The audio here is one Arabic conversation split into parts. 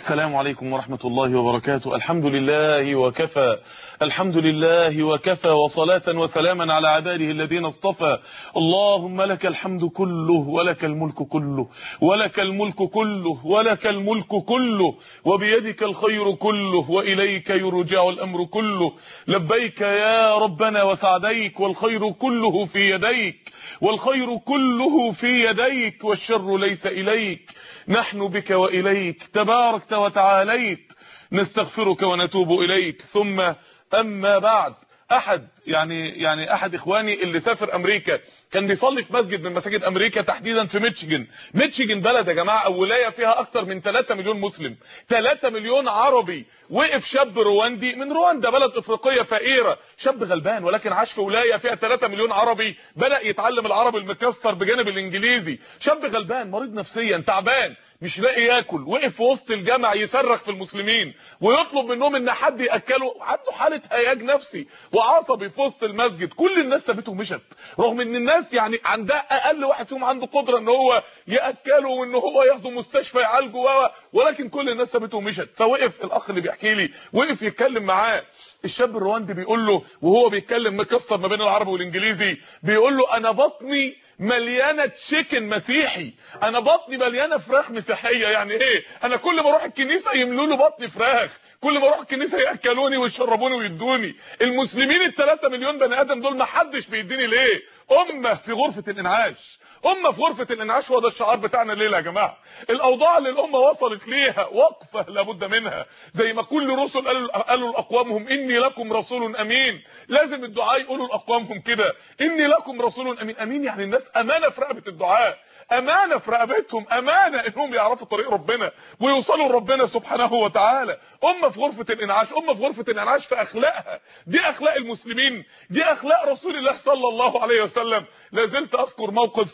السلام عليكم ورحمة الله وبركاته. الحمد لله وكفى، الحمد لله وكفى، وصلاة وسلاما على عباده الذين اصطفى. اللهم لك الحمد كله ولك الملك كله، ولك الملك كله، ولك الملك كله، وبيدك الخير كله، وإليك يرجع الأمر كله. لبيك يا ربنا وسعديك، والخير كله في يديك، والخير كله في يديك، والشر ليس إليك. نحن بك وإليك تباركت وتعاليت، نستغفرك ونتوب إليك. ثم أما بعد، احد اخواني اللي سافر امريكا كان بيصلي في مسجد من مساجد امريكا، تحديدا في ميتشيجن بلد يا جماعه او ولايه فيها اكتر من 3 مليون مسلم، 3 مليون عربي. وقف شاب رواندي من رواندا، بلد افريقيه فقيره، شاب غلبان ولكن عاش في ولايه فيها 3 مليون عربي، بدا يتعلم العربي المكسر بجانب الانجليزي. شاب غلبان مريض نفسيا تعبان مش لاقي ياكل، وقف في وسط الجامع يصرخ في المسلمين ويطلب منهم ان حد ياكله، عنده حاله هياج نفسي وعصبي في وسط المسجد. كل الناس سابته ومشت، رغم ان الناس يعني عندها اقل واحد فيهم عنده قدره ان هو ياكله وان هو ياخده مستشفى يعالجه، ولكن كل الناس سابته ومشت. فوقف الاخ اللي بيحكي لي، وقف يتكلم معاه. الشاب الرواندي بيقول له وهو بيتكلم مكسر ما بين العربي والانجليزي، بيقول له انا بطني مليانه تشيكن مسيحي، انا بطني مليانه فراخ مسيحيه. يعني ايه؟ انا كل ما اروح الكنيسه يملوا له بطني فراخ، كل ما اروح الكنيسه ياكلوني ويشربوني ويدوني. المسلمين ال3 مليون بني ادم دول ما حدش بيديني ليه؟ امه في غرفه الانعاش، امه في غرفه الانعاش. وده الشعار بتاعنا الليله يا جماعه. الاوضاع اللي الامه وصلت ليها وقفه لابد منها، زي ما كل رسل قالوا لاقوامهم اني لكم رسول امين. لازم الدعاء يقولوا لاقوامهم كده اني لكم رسول امين. امين يعني الناس امانه في رقبه الدعاء، امانه في رقبتهم، امانه انهم يعرفوا طريق ربنا ويوصلوا لربنا سبحانه وتعالى. امه في غرفه الانعاش، امه في غرفه الانعاش في اخلاقها. دي اخلاق المسلمين، دي اخلاق رسول الله صلى الله عليه وسلم. لازلت اذكر موقف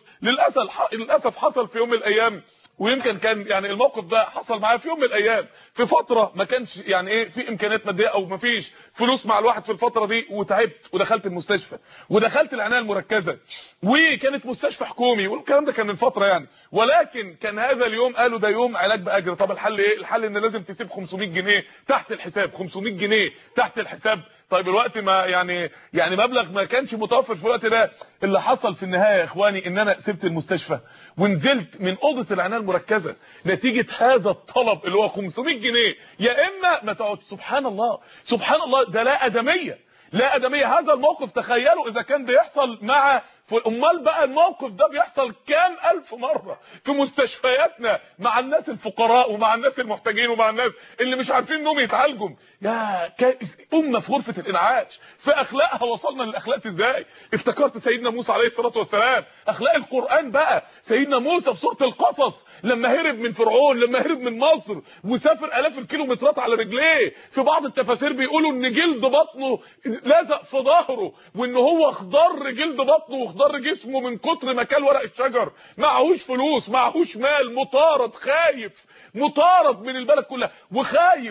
للاسف حصل في يوم من الايام، ويمكن كان يعني الموقف ده حصل معايا في يوم من الايام، في فتره ما كانش يعني ايه في امكانيات ماديه او ما فيش فلوس مع الواحد في الفتره دي، وتعبت ودخلت المستشفى ودخلت العنايه المركزه، وكانت مستشفى حكومي، والكلام ده كان من فتره يعني. ولكن كان هذا اليوم قالوا ده يوم علاج باجر. طب الحل ايه؟ الحل ان لازم تسيب 500 جنيه تحت الحساب، 500 جنيه تحت الحساب. طيب الوقت ما يعني مبلغ ما كانش متوفر في الوقت ده. اللي حصل في النهايه يا اخواني ان انا سبت المستشفى ونزلت من اوضه العنايه المركزه نتيجه هذا الطلب اللي هو 500 جنيه. يا اما ما تقعد. سبحان الله، سبحان الله، ده لا ادميه، لا ادميه. هذا الموقف تخيلوا اذا كان بيحصل مع، امال بقى الموقف ده بيحصل كام الف مره في مستشفياتنا مع الناس الفقراء ومع الناس المحتاجين ومع الناس اللي مش عارفين انهم يتعالجوا. يا امه في غرفه الانعاش في اخلاقها. وصلنا للاخلاق ازاي؟ افتكرت سيدنا موسى عليه الصلاه والسلام، اخلاق القران بقى. سيدنا موسى في سوره القصص لما هرب من فرعون، لما هرب من مصر وسافر الاف الكيلومترات على رجليه، في بعض التفاسير بيقولوا ان جلد بطنه لزق في ظهره، وان هو اخضر جلد بطنه واخضر جسمه من كتر ما كل ورق الشجر. معهوش فلوس، معهوش مال، مطارد، خايف، مطارد من البلد كلها وخايف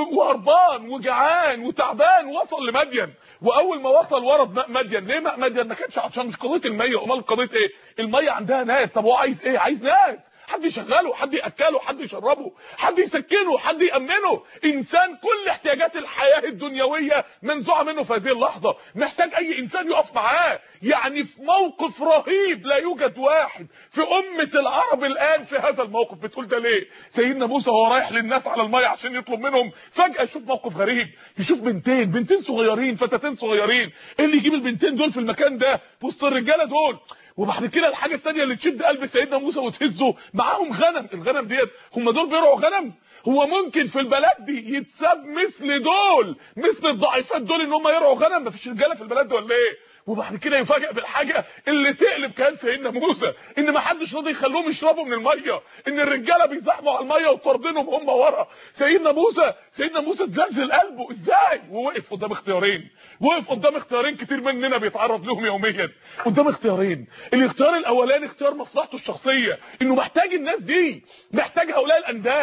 وهربان وجعان وتعبان. وصل لمدين، واول ما وصل ورد ماء مدين. ليه ماء مدين؟ ما كانش عشان مش قضيه الميه، امال قضيه ايه؟ الميه عندها ناس. طب هو عايز ايه؟ عايز ناس، حد يشغله، حد ياكله، حد يشربه، حد يسكنه، حد يامنه. انسان كل احتياجات الحياه الدنيويه منزوعه منه في هذه اللحظه، محتاج اي انسان يقف معاه. يعني في موقف رهيب لا يوجد واحد في امه العرب الان في هذا الموقف. بتقول ده ليه؟ سيدنا موسى وهو رايح للناس على الميه عشان يطلب منهم، فجاه يشوف موقف غريب، يشوف بنتين صغيرين، فتاتين صغيرين. ايه اللي يجيب البنتين دول في المكان ده وسط الرجاله دول؟ وبعد كده الحاجه الثانيه اللي تشد قلب سيدنا موسى وتهزه، معاهم غنم. الغنم ديت هم دول بيرعوا غنم؟ هو ممكن في البلد دي يتساب مثل دول، مثل الضعيفات دول، ان هم يرعوا غنم؟ مفيش رجاله في البلد دي ولا ايه؟ وبعد كده يفاجئ بالحاجه اللي تقلب كان سيدنا موسى، ان ما حدش راضي يخلوهم يشربوا من الميه، ان الرجاله بيزحموا على الميه وطاردينهم هم ورا. سيدنا موسى اتزلزل قلبه. ازاي؟ ووقف قدام اختيارين، وقف قدام اختيارين كتير مننا بيتعرض لهم يوميا. قدام اختيارين، الاختيار الاولاني اختيار مصلحته الشخصيه، انه محتاج الناس دي، محتاج هؤلاء الاندال،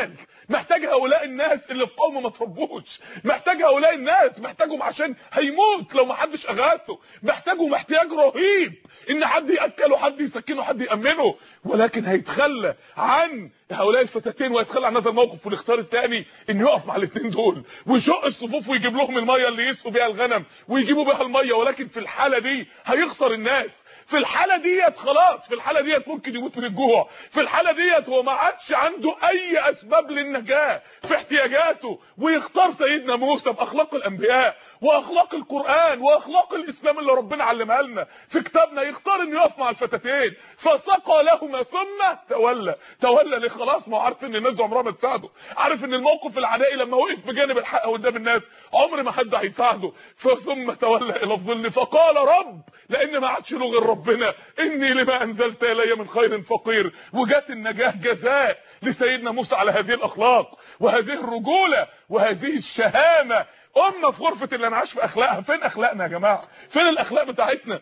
محتاج هؤلاء الناس اللي في قوم ما تربوش، محتاج هؤلاء الناس، محتاجهم عشان هيموت لو ما حدش اغاثه، محتاجهم احتياج رهيب ان حد ياكله، حد يسكنه، حد يامنه، ولكن هيتخلى عن هؤلاء الفتاتين ويتخلى عن هذا الموقف، والاختيار الثاني انه يقف مع الاثنين دول ويشق الصفوف ويجيب لهم الميه اللي يسقوا بيها الغنم ويجيبوا بيها الميه. ولكن في الحاله دي هيخسر الناس، في الحاله ديت خلاص، في الحاله ديت ممكن يموت من الجوع، في الحاله ديت هو ما عادش عنده اي اسباب للنجاه في احتياجاته، ويختار سيدنا موسى باخلاق الانبياء واخلاق القران واخلاق الاسلام اللي ربنا علمها لنا في كتابنا، يختار انه يقف مع الفتاتين فسقى لهما ثم تولى ليه؟ خلاص ما هو عارف ان الناس عمرها ما تساعده، عارف ان الموقف العدائي لما وقف بجانب الحق قدام الناس عمر ما حد هيساعده، ثم تولى الى الظل فقال رب، لان ما عادش له غير ربنا، اني لما انزلت الي من خير فقير. وجات النجاه جزاء لسيدنا موسى على هذه الاخلاق وهذه الرجوله وهذه الشهامه. امه في غرفه الانعاش في اخلاقها. فين اخلاقنا يا جماعه؟ فين الاخلاق بتاعتنا؟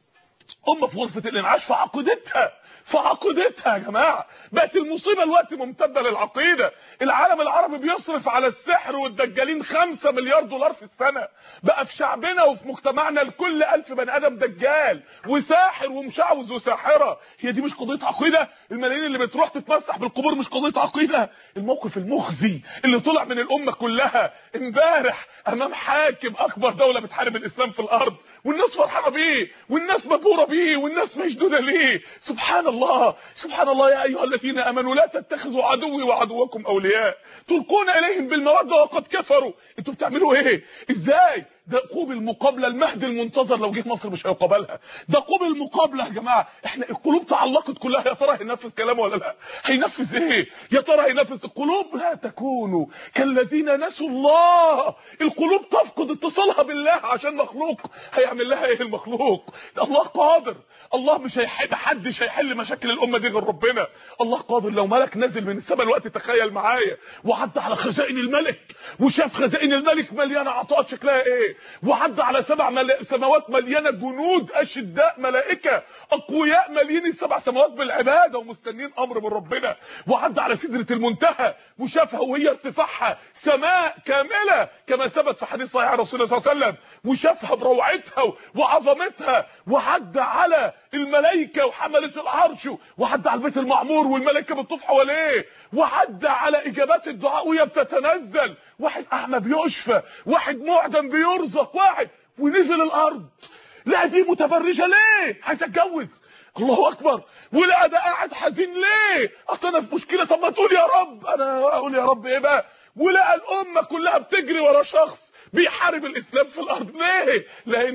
امه في غرفه الانعاش في عقيدتها، في عقيدتها يا جماعه. بقت المصيبه الوقت ممتده للعقيده. العالم العربي بيصرف على السحر والدجالين 5 مليار دولار في السنه. بقى في شعبنا وفي مجتمعنا لكل 1000 بني ادم دجال وساحر ومشعوذ وساحره. هي دي مش قضيه عقيده؟ الملايين اللي بتروح تتمسح بالقبور مش قضيه عقيده؟ الموقف المخزي اللي طلع من الامه كلها امبارح امام حاكم اكبر دوله بتحارب الاسلام في الارض، والناس فرحانه بيه والناس مبهوره بيه والناس مشدوده ليه. سبحان الله، سبحان الله. يا ايها الذين امنوا لا تتخذوا عدوي وعدوكم اولياء تلقون اليهم بالموده وقد كفروا. انتوا بتعملوا ايه؟ ازاي؟ ده قوب المقابله المهدي المنتظر لو جه مصر مش هيقابلها. ده قوب المقابله يا جماعه. احنا القلوب تعلقت كلها، يا ترى هينفذ كلامه ولا لا؟ هينفذ ايه؟ يا ترى هينفذ؟ القلوب لا تكونوا كالذين نسوا الله. القلوب تفقد اتصالها بالله عشان مخلوق. هيعمل لها ايه المخلوق؟ الله قادر. الله مش محدش هيحل مشاكل الامه دي غير ربنا. الله قادر. لو ملك نازل من السماء الوقت، تخيل معايا، وعدى على خزائن الملك وشاف خزائن الملك مليانه عطاءات شكلها ايه، وعدى على 7 سماوات مليانه جنود اشداء ملائكه اقوياء مالين ال7 سماوات بالعباده ومستنين امر من ربنا، وعدى على سدره المنتهى وشافها وهي ارتفاعها سماء كامله كما ثبت في حديث صحيح رسول الله صلى الله عليه وسلم، وشافها بروعتها وعظمتها، وعدى على الملائكه وحمله العرش، وعدى على البيت المعمور والملائكه بتطوف حواليه، وعدى على اجابات الدعاء وهي بتتنزل، واحد اعمى بيشفى، واحد معدم بيرزق، واحد ونزل الارض. لا دي متبرجه ليه؟ عايزه اتجوز. الله اكبر. ولا ده قاعد حزين ليه؟ اصل انا في مشكله. طب ما تقول يا رب. انا اقول يا رب ايه بقى؟ ولا الامه كلها بتجري ورا شخص بيحارب الاسلام في الارض. ليه؟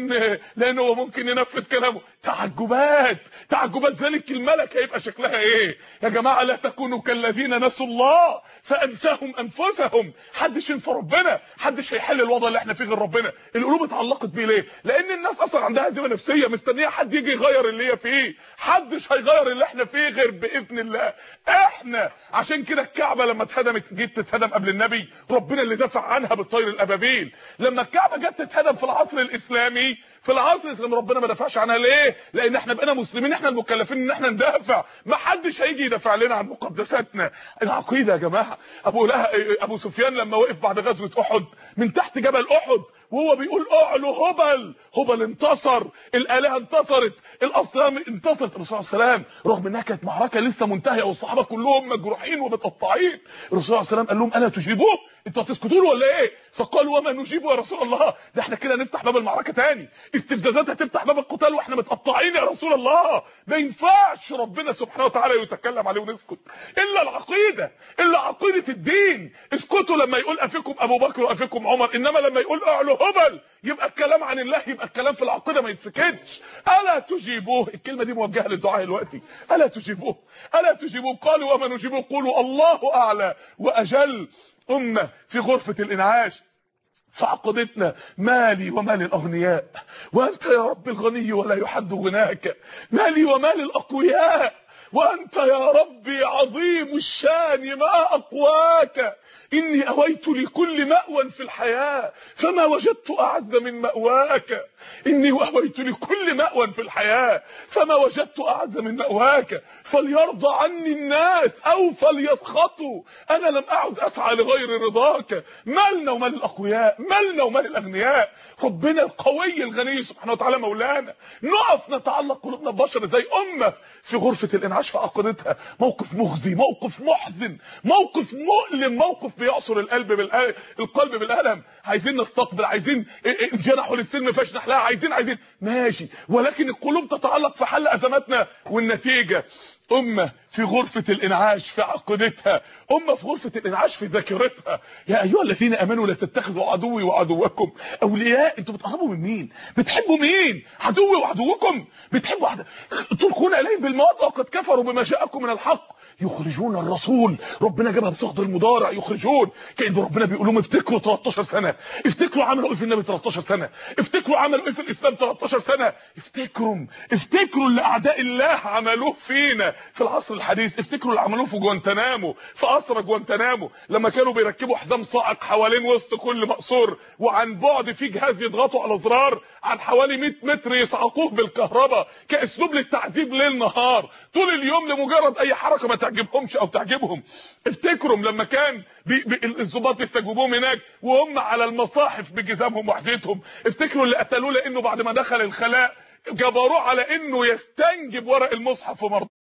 لانه هو ممكن ينفذ كلامه. تعجبات ذلك الملك هيبقى شكلها ايه يا جماعه؟ لا تكونوا كالذين نسوا الله فانساهم انفسهم. حدش ينسى ربنا، حدش هيحل الوضع اللي احنا فيه غير ربنا. القلوب اتعلقت بيه ليه؟ لان الناس اصلا عندها هزيمه نفسيه مستنيه حد يجي يغير اللي هي فيه. حدش هيغير اللي احنا فيه غير باذن الله احنا. عشان كده الكعبه لما اتهدمت، جيت تتهدم قبل النبي، ربنا اللي دافع عنها بالطير الابابيل. لما الكعبه جت تتهدم في العصر الاسلامي، ربنا ما دافعش عنها. ليه؟ لان احنا بقينا مسلمين، احنا المكلفين ان احنا ندافع. ما حدش هيجي يدافع لنا عن مقدساتنا. العقيده يا جماعه. ابو سفيان لما وقف بعد غزوه احد من تحت جبل احد وهو بيقول اعلو هبل انتصر، الالهه انتصرت، الاصنام انتصرت. الرسول صلى الله عليه وسلم رغم انها كانت معركه لسه منتهيه والصحابه كلهم مجروحين ومتقطعين، الرسول صلى الله عليه وسلم قال لهم الا تجيبوه؟ انتوا هتسكتوا له ولا ايه؟ فقالوا وما نجيبه يا رسول الله؟ ده احنا كده نفتح باب المعركه تاني، استفزازات هتفتح باب القتال واحنا متقطعين يا رسول الله. ما ينفعش ربنا سبحانه وتعالى يتكلم عليه ونسكت. الا العقيده، الا عقيده الدين. اسكتوا لما يقول افيكم ابو بكر وافيكم عمر، انما لما يقول اعلو هبل يبقى الكلام عن الله، يبقى الكلام في العقيده ما يتسكتش. الا تجيبوه؟ الكلمه دي موجهه للدعاء دلوقتي. الا تجيبوه؟ قالوا وما نجيبوه؟ قولوا الله اعلى واجل. امه في غرفه الانعاش في عقيدتنا مالي ومال الاغنياء وانت يا رب الغني ولا يحد غناك، مالي ومال الاقوياء وأنت يا ربي عظيم الشان ما أقواك. إني أويت لكل مأوى في الحياة فما وجدت أعز من مأواك. إني أويت لكل مأوى في الحياة فما وجدت أعز من مأواك. فليرضى عني الناس أو فليسخطوا، أنا لم أعد أسعى لغير رضاك. مالنا ومال الأقوياء، مالنا ومال الأغنياء، ربنا القوي الغني سبحانه وتعالى مولانا. نقف نتعلق قلوبنا ببشر زي أمة في غرفة الإنعاش في عقيدتها. موقف مخزي، موقف محزن، موقف مؤلم، موقف بيعصر القلب بالألم. عايزين نستقبل، عايزين جنحوا للسلم فاشنح لها، عايزين ماشي، ولكن القلوب تتعلق في حل أزماتنا. والنتيجة أمة في غرفة الإنعاش في عقيدتها، أمة في غرفة الإنعاش في ذاكرتها. يا أيها الذين آمنوا لا تتخذوا عدوي وعدوكم أولياء. أنتوا بتقربوا من مين؟ بتحبوا مين؟ عدوي وعدوكم؟ بتحبوا تلقون إليهم بالمودة وقد كفروا بما جاءكم من الحق يخرجون الرسول. ربنا جابها بصيغه المضارع، يخرجون، كأن ربنا بيقول لهم افتكروا 13 سنه، افتكروا عملوا ايه في النبي 13 سنه، افتكروا عملوا ايه في الاسلام 13 سنه، افتكروا اللي اعداء الله عملوه فينا في العصر الحديث، افتكروا اللي عملوه في جوانتنامو، في اسر جوانتنامو، لما كانوا بيركبوا حزام صاعق حوالين وسط كل مقصور، وعن بعد في جهاز يضغطوا على زرار عن حوالي 100 متر يصعقوه بالكهرباء كاسلوب للتعذيب ليل نهار طول اليوم لمجرد اي حركه ما تعجبهمش او تعجبهم. افتكروا لما كان الضباط بيستجوبوهم هناك وهم على المصاحف بجزامهم وحدتهم. افتكروا اللي قتلوه لانه بعد ما دخل الخلاء جبروه على انه يستنجب ورق المصحف ومرضى